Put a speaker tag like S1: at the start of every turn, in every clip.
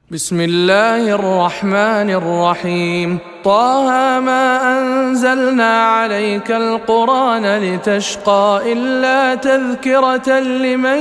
S1: بسم الله الرحمن الرحيم. طه ما أنزلنا عليك القرآن لتشقى إلا تذكرة لمن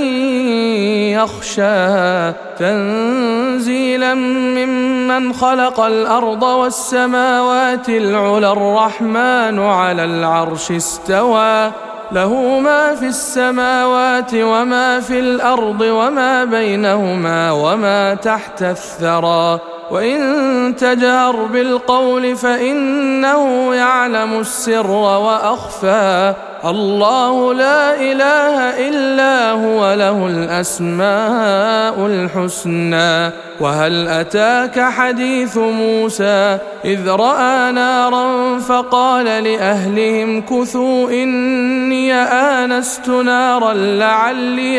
S1: يخشى تنزيلا ممن خلق الأرض والسماوات العلى الرحمن على العرش استوى له ما في السماوات وما في الأرض وما بينهما وما تحت الثرى وإن تجهر بالقول فإنه يعلم السر وأخفى الله لا إله إلا هو له الأسماء الحسنى. وهل أتاك حديث موسى إذ رأى نارا فقال لأهلهم كثوا إني آنست نارا لعلي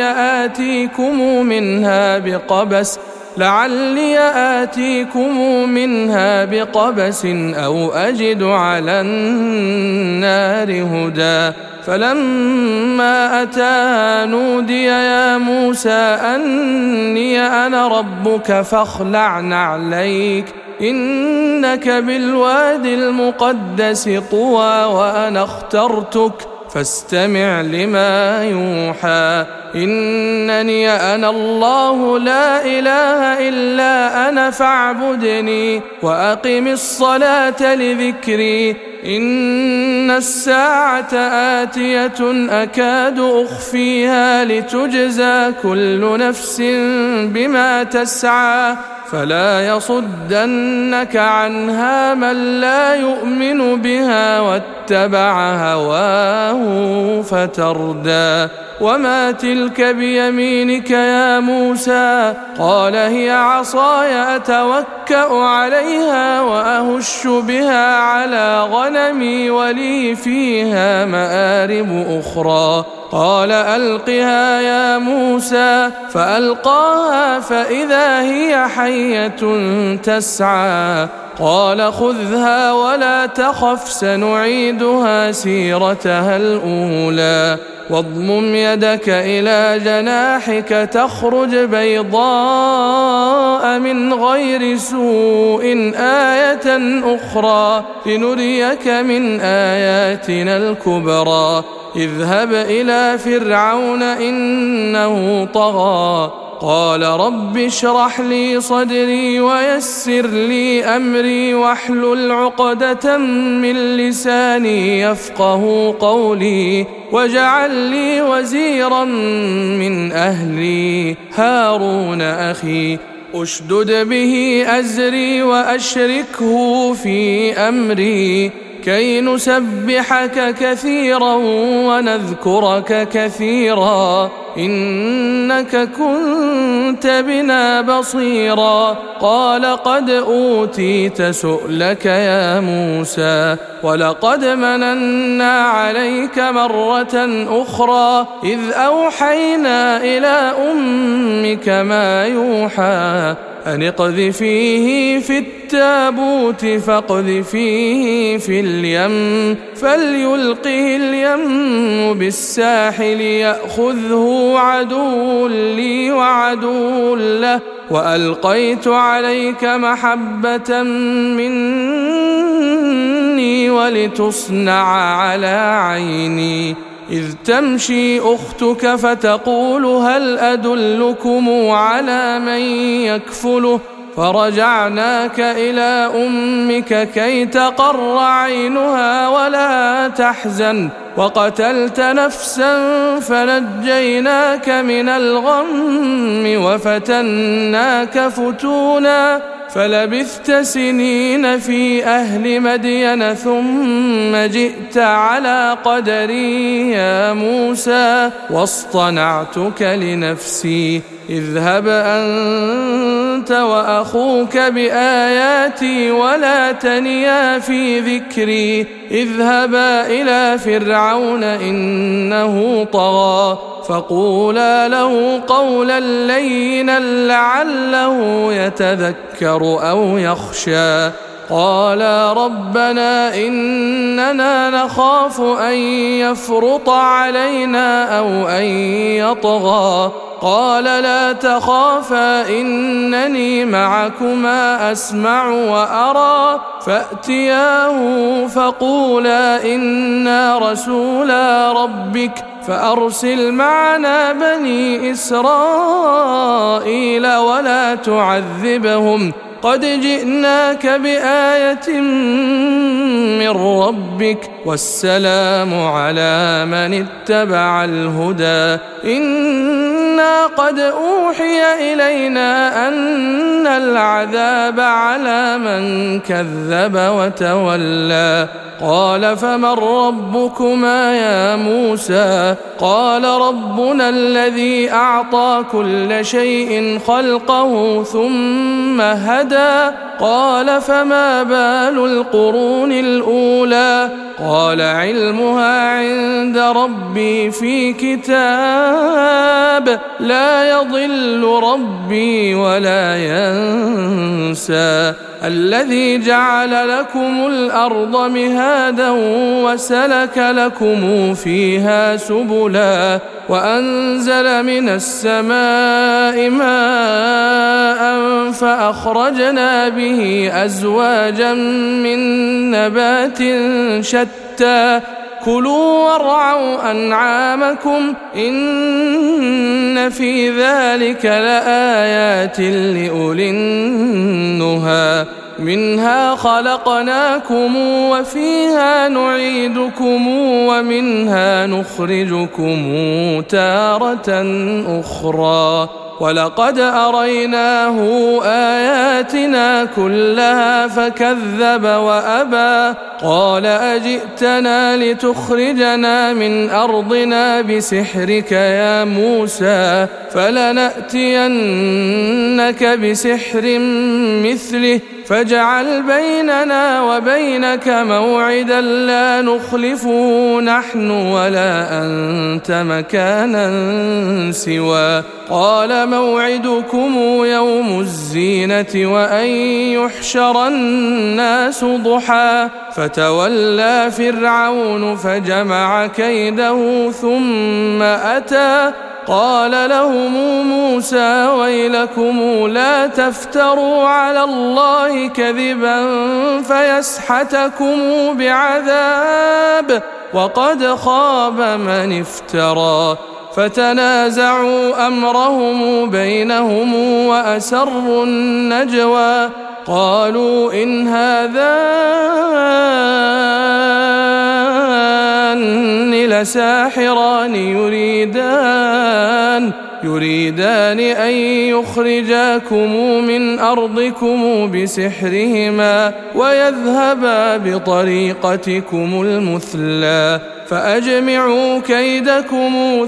S1: آتيكم منها بقبس أو أجد على النار هدى فلما أتاها نودي يا موسى أني أنا ربك فاخلع نعليك إنك بالوادي المقدس طوى وأنا اخترتك فاستمع لما يوحى إنني أنا الله لا إله إلا أنا فاعبدني وأقم الصلاة لذكري إن الساعة آتية أكاد أخفيها لتجزى كل نفس بما تسعى فلا يصدنك عنها من لا يؤمن بها واتبع هواه فتردى. وما تلك بيمينك يا موسى قال هي عصاي أتوكأ عليها وأهش بها على غنمي ولي فيها مآرب أخرى قال ألقها يا موسى فألقاها فإذا هي حية تسعى قال خذها ولا تخف سنعيدها سيرتها الأولى واضمم يدك إلى جناحك تخرج بيضاء من غير سوء آية أخرى لنريك من آياتنا الكبرى اذهب إلى فرعون إنه طغى قال رب اشرح لي صدري ويسر لي أمري واحلل عقدة من لساني يفقه قولي واجعل لي وزيرا من أهلي هارون أخي أشدد به أزري وأشركه في أمري كي نسبحك كثيرا ونذكرك كثيرا إنك كنت بنا بصيرا قال قد أوتيت سؤلك يا موسى ولقد مننا عليك مرة أخرى إذ أوحينا إلى أمك ما يوحى أن اقذفيه في التابوت فاقذفيه في اليم فليلقه اليم بالساحل يأخذه عدو لي عدو له وألقيت عليك محبة مني ولتصنع على عيني إذ تمشي أختك فتقول هل أدلكم على من يكفله فرجعناك إلى أمك كي تقر عينها ولا تحزن وقتلت نفسا فنجيناك من الغم وفتناك فتونا فلبثت سنين في أهل مدين ثم جئت على قدري يا موسى واصطنعتك لنفسي اذهب أنت وأخوك بآياتي ولا تنيا في ذكري اذهبا إلى فرعون إنه طغى فقولا له قولا لينا لعله يتذكر أو يخشى قالا ربنا إننا نخاف أن يفرط علينا أو أن يطغى قال لا تخافا إنني معكما أسمع وأرى فأتياه فقولا إنا رسولا ربك فأرسل معنا بني إسرائيل ولا تعذبهم قد جئناك بآية من ربك والسلام على من اتبع الهدى إنا قد أوحي إلينا أن العذاب على من كذب وتولى قال فمن ربكما يا موسى قال ربنا الذي أعطى كل شيء خلقه ثم هدى قال فما بال القرون الأولى قال علمها عند ربي في كتاب لا يضل ربي ولا ينسى الذي جعل لكم الأرض مهادا وسلك لكم فيها سبلا وأنزل من السماء ماء فأخرجنا به أزواجا من نبات شتى كلوا وارعوا أنعامكم إن في ذلك لآيات لأولي النهى منها خلقناكم وفيها نعيدكم ومنها نخرجكم تارة أخرى ولقد أريناه آياتنا كلها فكذب وأبى قال أجئتنا لتخرجنا من أرضنا بسحرك يا موسى فلنأتينك بسحر مثله فاجعل بيننا وبينك موعدا لا نخلفه نحن ولا أنت مكانا سوى قال موعدكم يوم الزينة وأن يحشر الناس ضحى فتولى فرعون فجمع كيده ثم أتى قال لهم موسى ويلكم لا تفتروا على الله كذبا فيسحتكم بعذاب وقد خاب من افترى فتنازعوا أمرهم بينهم وأسروا النجوى قالوا إن هذان لساحران يريدان أن يخرجاكم من أرضكم بسحرهما ويذهبا بطريقتكم المثلى فأجمعوا كيدكم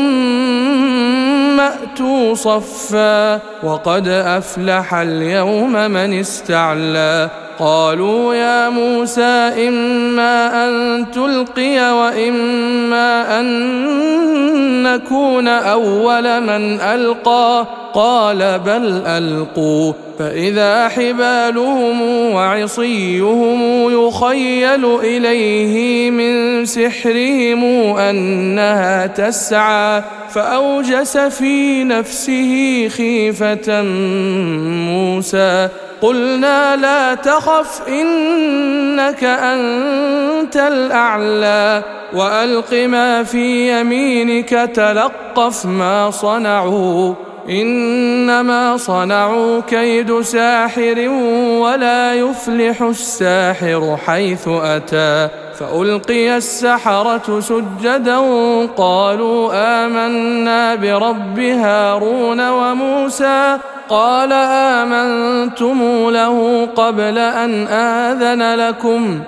S1: ثم أتوا صفا وقد أفلح اليوم من استعلى قالوا يا موسى إما أن تلقي وإما أن نكون أول من ألقى قال بل ألقوا فإذا حبالهم وعصيهم يخيل إليه من سحرهم أنها تسعى فأوجس في نفسه خيفة موسى قلنا لا تخف إنك أنت الأعلى وألق ما في يمينك تلقف ما صنعوا إنما صنعوا كيد ساحر ولا يفلح الساحر حيث أتى فألقي السحرة سجدا قالوا آمنا برب هارون وموسى قال آمنتم له قبل أن آذن لكم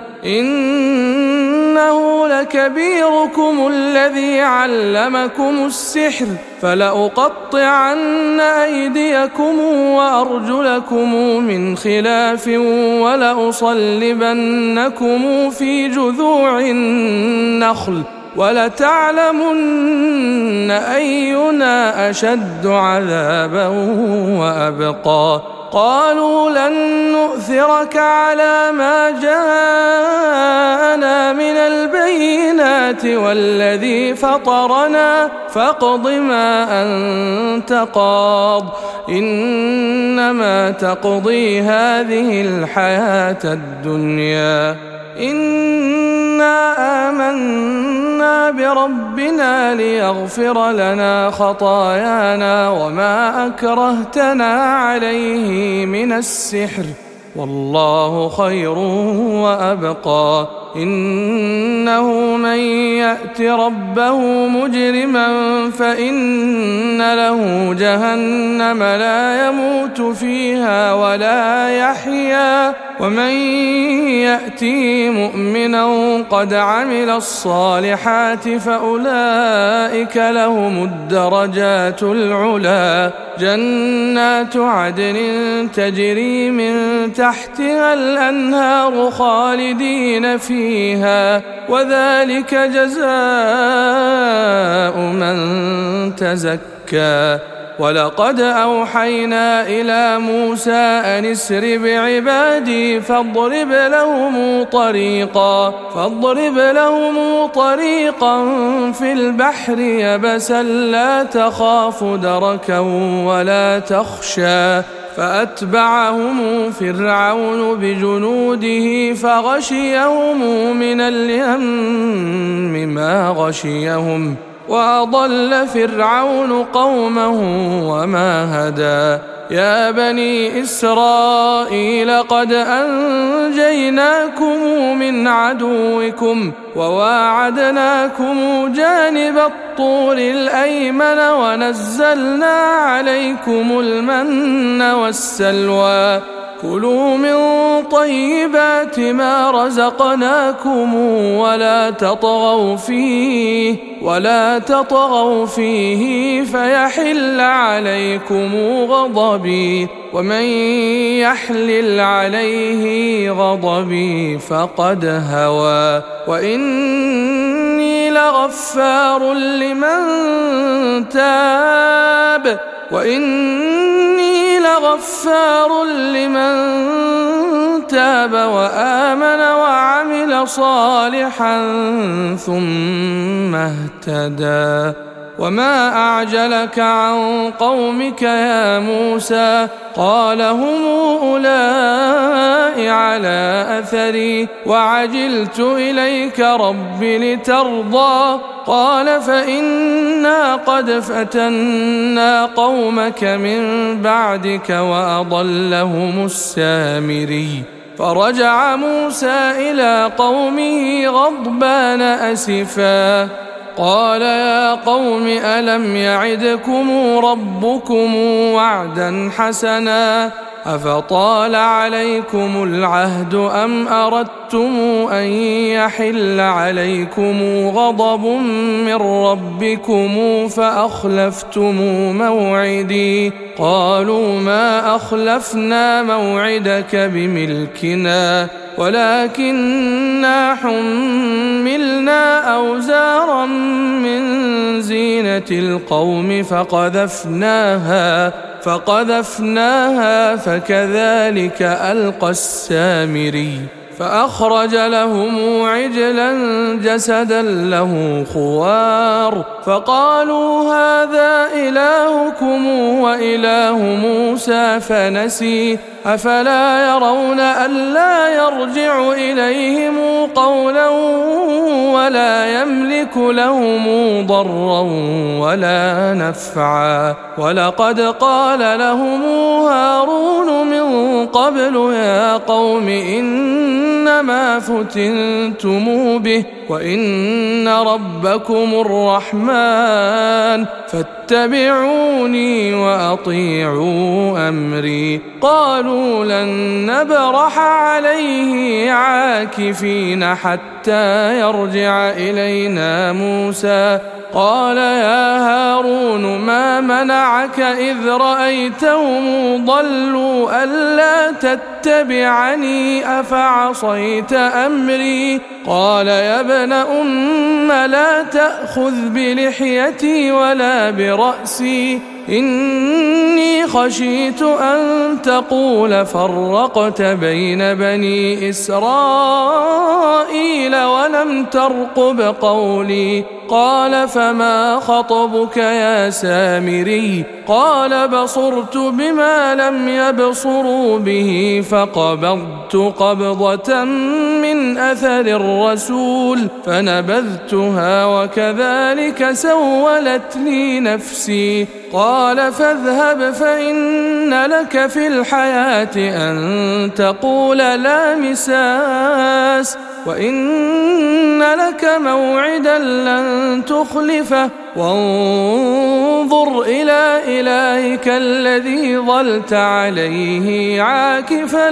S1: إنه لكبيركم الذي علمكم السحر فلأقطعن أيديكم وأرجلكم من خلاف ولأصلبنكم في جذوع النخل ولتعلمن أينا أشد عذابا وأبقى قالوا لن نؤثرك على ما جاءنا من البينات والذي فطرنا فاقض ما أنت قاض إنما تقضي هذه الحياة الدنيا إنا آمنا بربنا ليغفر لنا خطايانا وما أكرهتنا عليه من السحر والله خير وأبقى إنه من يأت ربه مجرما فإن له جهنم لا يموت فيها ولا يحيا ومن يأته مؤمنا قد عمل الصالحات فأولئك لهم الدرجات العلى جنات عدن تجري من تحتها الأنهار خالدين فيها وذلك جزاء من تزكى ولقد أوحينا إلى موسى أن اسر بعبادي فاضرب لهم طريقا في البحر يبسا لا تخاف دركا ولا تخشى فأتبعهم فرعون بجنوده فغشيهم من اليم ما غشيهم وأضل فرعون قومه وما هدى يا بني إسرائيل قد أنجيناكم من عدوكم وواعدناكم جانب الطور الأيمن ونزلنا عليكم المن والسلوى كلوا من طيبات ما رزقناكم ولا تطغوا فيه فيحل عليكم غضبي ومن يحلل عليه غضبي فقد هوى وإني لغفار لمن تاب وآمن وعمل صالحا ثم اهتدى وما أعجلك عن قومك يا موسى قال هم أولئك على أثري وعجلت إليك رب لترضى قال فإنا قد فتنا قومك من بعدك وأضلهم السامري فرجع موسى إلى قومه غضبان أسفا قال يا قوم ألم يعدكم ربكم وعدا حسنا أفطال عليكم العهد أم أردتم أن يحل عليكم غضب من ربكم فأخلفتم موعدي قالوا ما أخلفنا موعدك بملكنا ولكننا حملنا أوزارا من زينة القوم فقذفناها فكذلك ألقى السامري فأخرج لهم عجلا جسدا له خوار فقالوا هذا إلهكم وإله موسى فنسي أفلا يرون ألا يرجع إليهم قولا ولا يملك لهم ضرا ولا نفعا ولقد قال لهم هارون من قبل يا قوم إنما فتنتم به وإن ربكم الرحمن فاتبعوني وأطيعوا أمري قالوا لن نبرح عليه عاكفين حتى يرجع إلينا موسى قال يا هارون ما منعك إذ رأيتهم ضلوا ألا تتبعني أفعصيت أمري قال يا ابن أم لا تأخذ بلحيتي ولا برأسي إني خشيت أن تقول فرقت بين بني إسرائيل ولم ترقب قولي. قال فما خطبك يا سامري؟ قال بصرت بما لم يبصروا به فقبضت قبضة من أثر الرسول فنبذتها وكذلك سولت لي نفسي. قال فاذهب فإن لك في الحياة أن تقول لا مساس وإن لك موعدا لن تخلفه وانظر إلى إلهك الذي ظلت عليه عاكفا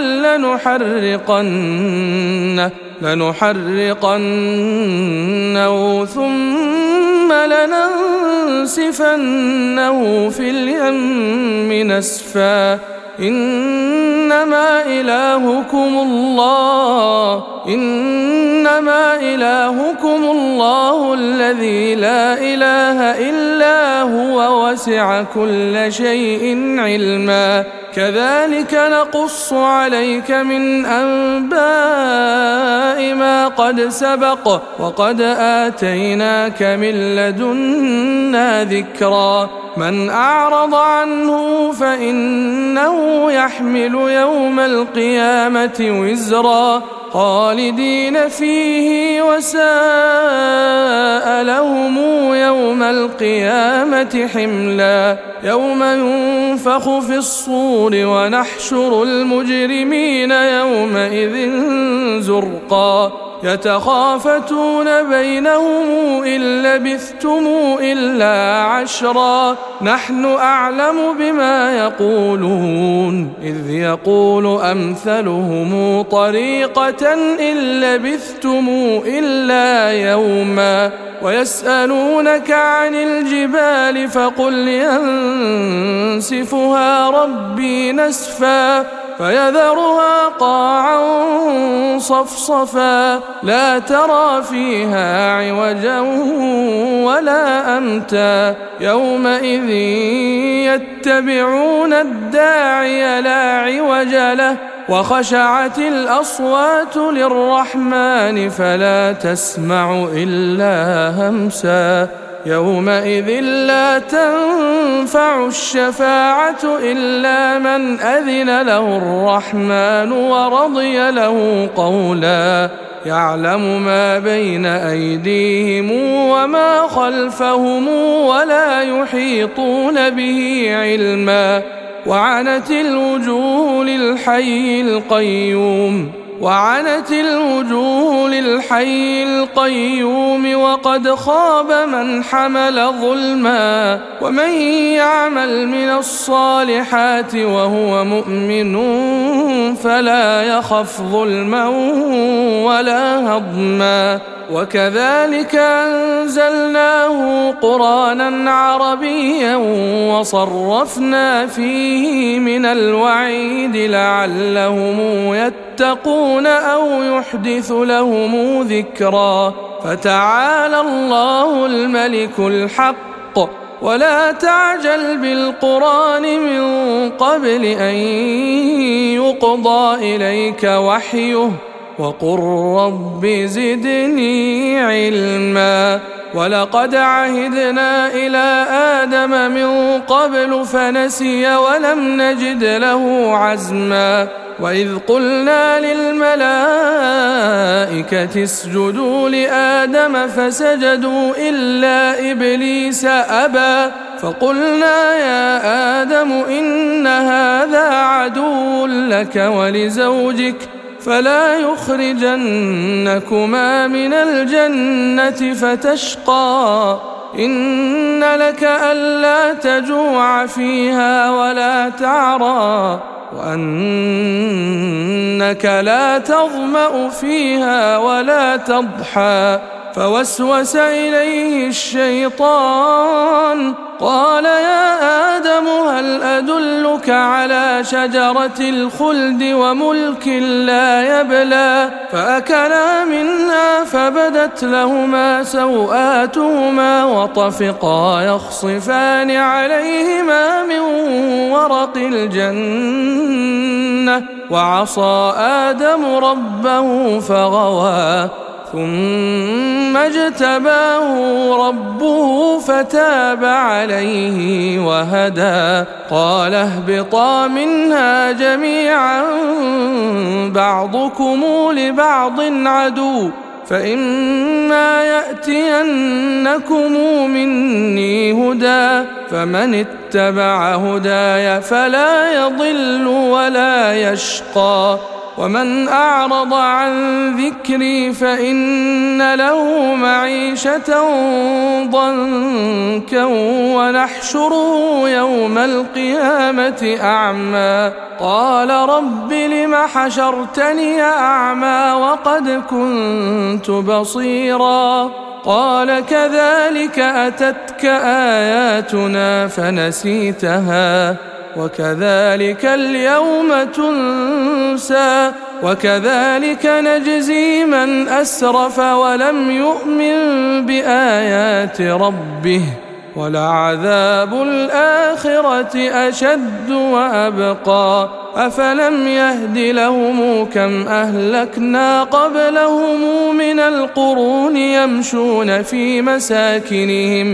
S1: لنحرقنه ثم لننسفنه في اليم نسفا. إنما إلهكم الله الذي لا إله إلا هو وسع كل شيء علما. كذلك نقص عليك من أنباء ما قد سبق وقد آتيناك من لدنا ذكرا. من أعرض عنه فإنه يحمل يوم القيامة وزرا خالدين فيه وساء لهم يوم القيامة حملا. يوم ينفخ في الصور ونحشر المجرمين يومئذ زرقا. يتخافتون بينهم إن لبثتم إلا عشرا نحن أعلم بما يقولون إذ يقول أمثلهم طريقة إن لبثتم إلا يوما. ويسألونك عن الجبال فقل ينسفها ربي نسفا فيذرها قاعا صفصفا لا ترى فيها عوجا ولا أمتا. يومئذ يتبعون الداعي لا عوج له وخشعت الأصوات للرحمن فلا تسمع إلا همسا. يومئذ لا تنفع الشفاعة إلا من أذن له الرحمن ورضي له قولا. يعلم ما بين أيديهم وما خلفهم ولا يحيطون به علما. وعنت الوجوه للحي القيوم وقد خاب من حمل ظلما. ومن يعمل من الصالحات وهو مؤمن فلا يخف ظلما ولا هضما. وكذلك أنزلناه قرآنا عربيا وصرفنا فيه من الوعيد لعلهم يتقون أو يحدث لهم ذكرا. فتعالى الله الملك الحق ولا تعجل بالقرآن من قبل أن يقضى إليك وحيه وقل رب زدني علما. ولقد عهدنا إلى آدم من قبل فنسي ولم نجد له عزما. وإذ قلنا للملائكة اسجدوا لآدم فسجدوا إلا إبليس أبى فقلنا يا آدم إن هذا عدو لك ولزوجك فلا يخرجنكما من الجنة فتشقى. إن لك ألا تجوع فيها ولا تعرى وأنك لا تظمأ فيها ولا تضحى. فوسوس إليه الشيطان قال يا آدم هل أدلك على شجرة الخلد وملك لا يبلى فأكلا منها فبدت لهما سوآتهما وطفقا يخصفان عليهما من ورق الجنة وعصى آدم ربه فغوى ثم اجتباه ربه فتاب عليه وهدى قال اهبطا منها جميعا بعضكم لبعض عدو فإما يأتينكم مني هدى فمن اتبع هداي فلا يضل ولا يشقى ومن أعرض عن ذكري فإن له معيشة ضنكا ونحشره يوم القيامة أعمى قال رب لم حشرتني أعمى وقد كنت بصيرا قال كذلك أتتك آياتنا فنسيتها وكذلك اليوم تنسى وكذلك نجزي من أسرف ولم يؤمن بآيات ربه ولعذاب الآخرة أشد وأبقى أفلم يهد لهم كم أهلكنا قبلهم من القرون يمشون في مساكنهم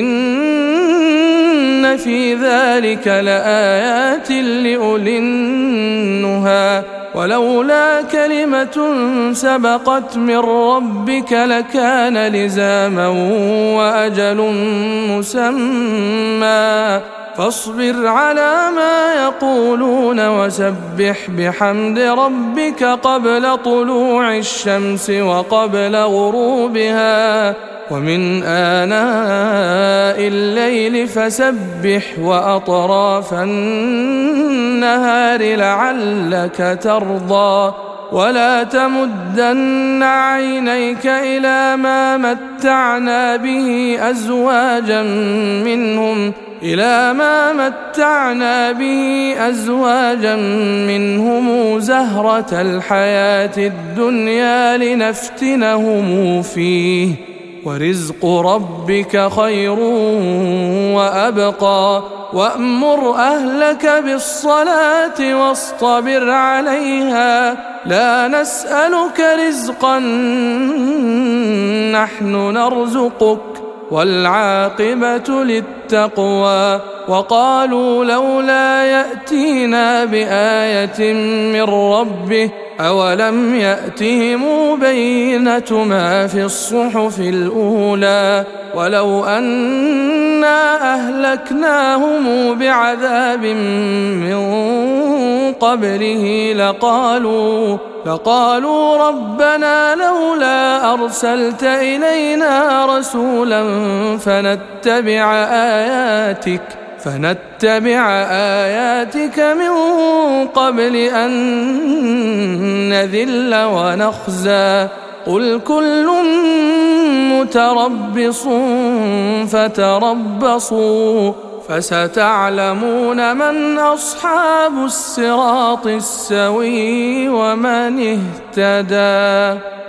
S1: إن في ذلك لآيات لأولي النهى ولولا كلمة سبقت من ربك لكان لزاما وأجل مسمى فاصبر على ما يقولون وسبح بحمد ربك قبل طلوع الشمس وقبل غروبها ومن آناء الليل فسبح وأطراف النهار لعلك ترضى ولا تمدن عينيك إلى ما متعنا به أزواجا منهم زهرة الحياة الدنيا لنفتنهم فيه ورزق ربك خير وأبقى وأمر أهلك بالصلاة واصطبر عليها لا نسألك رزقا نحن نرزقك والعاقبة للتقوى وقالوا لولا يأتينا بآية من ربه أولم يأتهم بينة ما في الصحف الأولى ولو أنا أهلكناهم بعذاب من قبله لقالوا ربنا لولا أرسلت إلينا رسولا فنتبع آياتك من قبل أن نذل ونخزى قل كل متربص فتربصوا فستعلمون من أصحاب الصراط السوي ومن اهتدى.